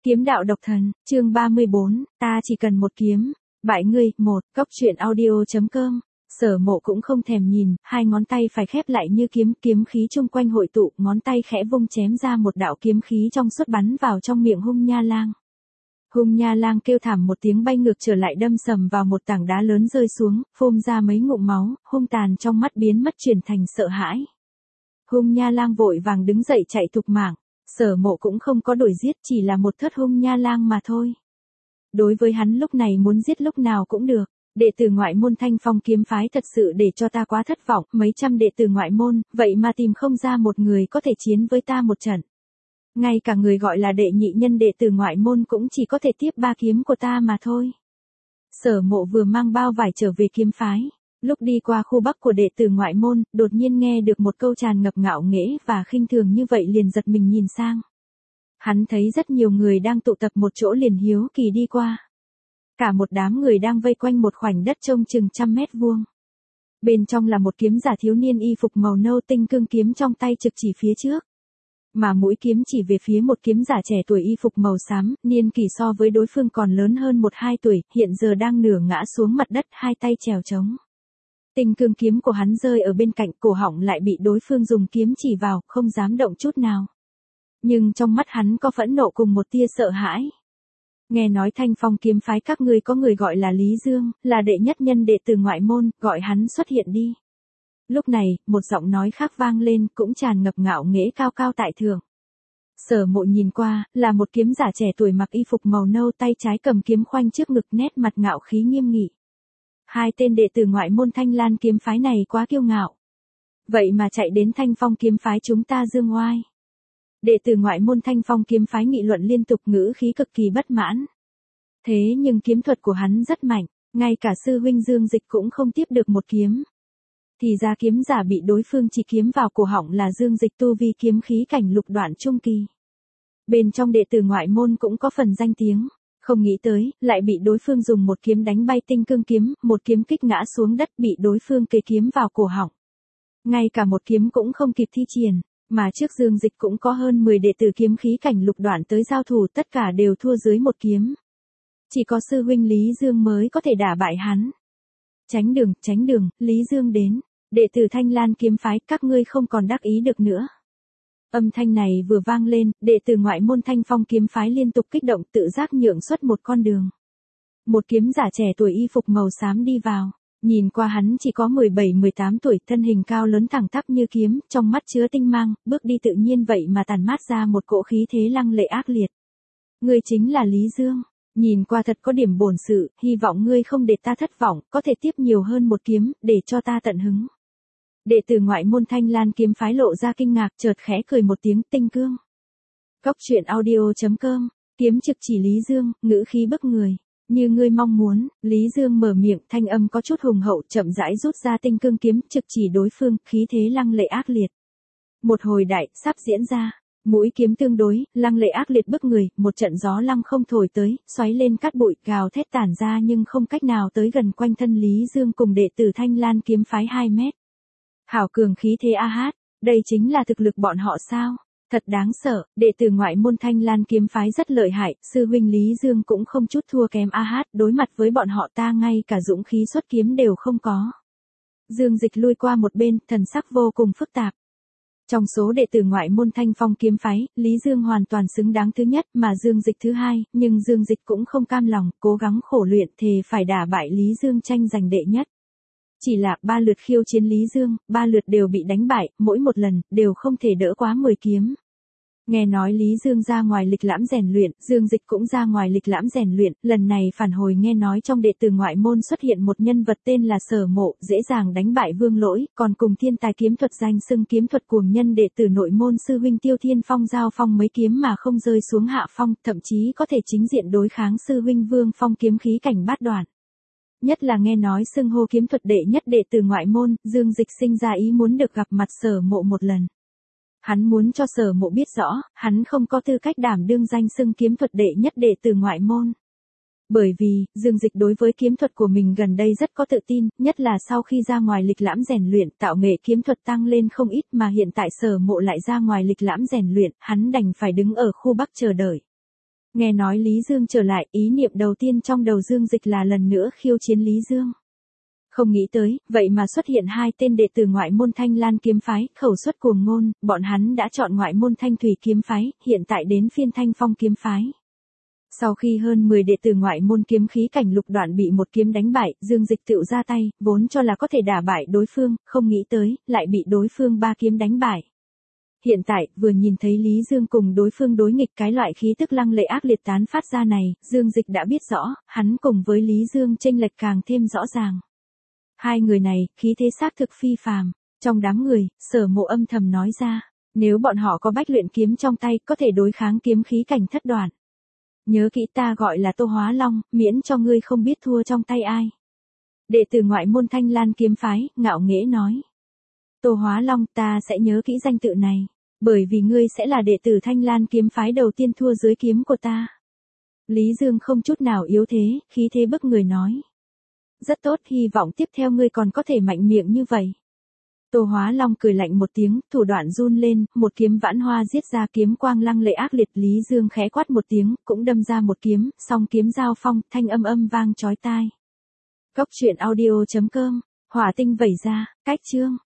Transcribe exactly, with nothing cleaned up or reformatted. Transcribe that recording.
Kiếm đạo độc thần, chương ba mươi bốn, ta chỉ cần một kiếm. Bại ngươi, một, cốc truyện audio.com. Sở Mộ cũng không thèm nhìn, hai ngón tay phải khép lại như kiếm, kiếm khí chung quanh hội tụ, ngón tay khẽ vung chém ra một đạo kiếm khí trong suốt bắn vào trong miệng Hung Nha Lang. Hung Nha Lang kêu thảm một tiếng bay ngược trở lại đâm sầm vào một tảng đá lớn rơi xuống, phun ra mấy ngụm máu, hung tàn trong mắt biến mất chuyển thành sợ hãi. Hung Nha Lang vội vàng đứng dậy chạy thục mạng. Sở Mộ cũng không có đuổi giết, chỉ là một thất Hung Nha Lang mà thôi. Đối với hắn lúc này muốn giết lúc nào cũng được. Đệ tử ngoại môn Thanh Phong kiếm phái thật sự để cho ta quá thất vọng, mấy trăm đệ tử ngoại môn, vậy mà tìm không ra một người có thể chiến với ta một trận. Ngay cả người gọi là đệ nhị nhân đệ tử ngoại môn cũng chỉ có thể tiếp ba kiếm của ta mà thôi. Sở Mộ vừa mang bao vải trở về kiếm phái. Lúc đi qua khu bắc của đệ tử ngoại môn, đột nhiên nghe được một câu tràn ngập ngạo nghễ và khinh thường như vậy liền giật mình nhìn sang. Hắn thấy rất nhiều người đang tụ tập một chỗ liền hiếu kỳ đi qua. Cả một đám người đang vây quanh một khoảnh đất trông chừng trăm mét vuông. Bên trong là một kiếm giả thiếu niên y phục màu nâu tinh cương kiếm trong tay trực chỉ phía trước. Mà mũi kiếm chỉ về phía một kiếm giả trẻ tuổi y phục màu xám, niên kỷ so với đối phương còn lớn hơn một hai tuổi, hiện giờ đang nửa ngã xuống mặt đất hai tay chèo trống. Tinh cương kiếm của hắn rơi ở bên cạnh, cổ họng lại bị đối phương dùng kiếm chỉ vào, không dám động chút nào. Nhưng trong mắt hắn có phẫn nộ cùng một tia sợ hãi. Nghe nói Thanh Phong kiếm phái các ngươi có người gọi là Lý Dương, là đệ nhất nhân đệ tử ngoại môn, gọi hắn xuất hiện đi. Lúc này, một giọng nói khác vang lên, cũng tràn ngập ngạo nghễ cao cao tại thượng. Sở Mộ nhìn qua, là một kiếm giả trẻ tuổi mặc y phục màu nâu, tay trái cầm kiếm khoanh trước ngực, nét mặt ngạo khí nghiêm nghị. Hai tên đệ tử ngoại môn Thanh Lan kiếm phái này quá kiêu ngạo. Vậy mà chạy đến Thanh Phong kiếm phái chúng ta dương oai. Đệ tử ngoại môn Thanh Phong kiếm phái nghị luận liên tục, ngữ khí cực kỳ bất mãn. Thế nhưng kiếm thuật của hắn rất mạnh, ngay cả sư huynh Dương Dịch cũng không tiếp được một kiếm. Thì ra kiếm giả bị đối phương chỉ kiếm vào cổ họng là Dương Dịch tu vi kiếm khí cảnh lục đoạn trung kỳ. Bên trong đệ tử ngoại môn cũng có phần danh tiếng. Không nghĩ tới, lại bị đối phương dùng một kiếm đánh bay tinh cương kiếm, một kiếm kích ngã xuống đất, bị đối phương kề kiếm vào cổ họng. Ngay cả một kiếm cũng không kịp thi triển, mà trước Dương Dịch cũng có hơn mười đệ tử kiếm khí cảnh lục đoạn tới giao thủ, tất cả đều thua dưới một kiếm. Chỉ có sư huynh Lý Dương mới có thể đả bại hắn. Tránh đường, tránh đường, Lý Dương đến. Đệ tử Thanh Lan kiếm phái, các ngươi không còn đắc ý được nữa. Âm thanh này vừa vang lên, đệ tử ngoại môn Thanh Phong kiếm phái liên tục kích động, tự giác nhượng xuất một con đường. Một kiếm giả trẻ tuổi y phục màu xám đi vào, nhìn qua hắn chỉ có mười bảy mười tám tuổi, thân hình cao lớn thẳng tắp như kiếm, trong mắt chứa tinh mang, bước đi tự nhiên vậy mà tản mát ra một cỗ khí thế lăng lệ ác liệt. Ngươi chính là Lý Dương, nhìn qua thật có điểm bổn sự, hy vọng ngươi không để ta thất vọng, có thể tiếp nhiều hơn một kiếm, để cho ta tận hứng. Đệ tử ngoại môn Thanh Lan kiếm phái lộ ra kinh ngạc, chợt khẽ cười một tiếng, tinh cương. Cốc truyện audio.com, kiếm trực chỉ Lý Dương, ngữ khí bức người. Như ngươi mong muốn, Lý Dương mở miệng, thanh âm có chút hùng hậu, chậm rãi rút ra tinh cương kiếm, trực chỉ đối phương, khí thế lăng lệ ác liệt. Một hồi đại, sắp diễn ra. Mũi kiếm tương đối, lăng lệ ác liệt bức người, một trận gió lăng không thổi tới, xoáy lên cát bụi, gào thét tản ra nhưng không cách nào tới gần quanh thân Lý Dương cùng đệ tử Thanh Lan kiếm phái hai mét. Hảo cường khí thế a hát, đây chính là thực lực bọn họ sao? Thật đáng sợ, đệ tử ngoại môn Thanh Lan kiếm phái rất lợi hại, sư huynh Lý Dương cũng không chút thua kém a hát, đối mặt với bọn họ ta ngay cả dũng khí xuất kiếm đều không có. Dương Dịch lui qua một bên, thần sắc vô cùng phức tạp. Trong số đệ tử ngoại môn Thanh Phong kiếm phái, Lý Dương hoàn toàn xứng đáng thứ nhất, mà Dương Dịch thứ hai, nhưng Dương Dịch cũng không cam lòng, cố gắng khổ luyện, thề phải đả bại Lý Dương tranh giành đệ nhất. Chỉ là ba lượt khiêu chiến Lý Dương, ba lượt đều bị đánh bại, mỗi một lần, đều không thể đỡ quá mười kiếm. Nghe nói Lý Dương ra ngoài lịch lãm rèn luyện, Dương Dịch cũng ra ngoài lịch lãm rèn luyện, lần này phản hồi nghe nói trong đệ tử ngoại môn xuất hiện một nhân vật tên là Sở Mộ, dễ dàng đánh bại Vương Lỗi, còn cùng thiên tài kiếm thuật danh xưng kiếm thuật cuồng nhân đệ tử nội môn sư huynh Tiêu Thiên Phong giao phong mấy kiếm mà không rơi xuống hạ phong, thậm chí có thể chính diện đối kháng sư huynh Vương Phong kiếm khí cảnh bát đoạn. Nhất là nghe nói xưng hô kiếm thuật đệ nhất đệ tử ngoại môn, Dương Dịch sinh ra ý muốn được gặp mặt Sở Mộ một lần. Hắn muốn cho Sở Mộ biết rõ, hắn không có tư cách đảm đương danh xưng kiếm thuật đệ nhất đệ tử ngoại môn. Bởi vì, Dương Dịch đối với kiếm thuật của mình gần đây rất có tự tin, nhất là sau khi ra ngoài lịch lãm rèn luyện, tạo nghệ kiếm thuật tăng lên không ít mà hiện tại Sở Mộ lại ra ngoài lịch lãm rèn luyện, hắn đành phải đứng ở khu Bắc chờ đợi. Nghe nói Lý Dương trở lại, ý niệm đầu tiên trong đầu Dương Dịch là lần nữa khiêu chiến Lý Dương. Không nghĩ tới, vậy mà xuất hiện hai tên đệ tử ngoại môn Thanh Lan kiếm phái, khẩu xuất cuồng ngôn, bọn hắn đã chọn ngoại môn Thanh Thủy kiếm phái, hiện tại đến phiên Thanh Phong kiếm phái. Sau khi hơn mười đệ tử ngoại môn kiếm khí cảnh lục đoạn bị một kiếm đánh bại, Dương Dịch tựu ra tay, vốn cho là có thể đả bại đối phương, không nghĩ tới, lại bị đối phương ba kiếm đánh bại. Hiện tại, vừa nhìn thấy Lý Dương cùng đối phương đối nghịch cái loại khí tức lăng lệ ác liệt tán phát ra này, Dương Dịch đã biết rõ, hắn cùng với Lý Dương chênh lệch càng thêm rõ ràng. Hai người này, khí thế xác thực phi phàm. Trong đám người, Sở Mộ âm thầm nói ra, nếu bọn họ có bách luyện kiếm trong tay, có thể đối kháng kiếm khí cảnh thất đoạn. Nhớ kỹ ta gọi là Tô Hóa Long, miễn cho ngươi không biết thua trong tay ai. Đệ tử ngoại môn Thanh Lan kiếm phái, ngạo nghễ nói. Tô Hóa Long, ta sẽ nhớ kỹ danh tự này, bởi vì ngươi sẽ là đệ tử Thanh Lan kiếm phái đầu tiên thua dưới kiếm của ta. Lý Dương không chút nào yếu thế, khí thế bức người nói. Rất tốt, hy vọng tiếp theo ngươi còn có thể mạnh miệng như vậy. Tô Hóa Long cười lạnh một tiếng, thủ đoạn run lên, một kiếm vãn hoa giết ra kiếm quang lăng lệ ác liệt. Lý Dương khẽ quát một tiếng, cũng đâm ra một kiếm, song kiếm giao phong, thanh âm âm vang chói tai. Cốc truyện audio chấm com, hỏa tinh vẩy ra, cách chương.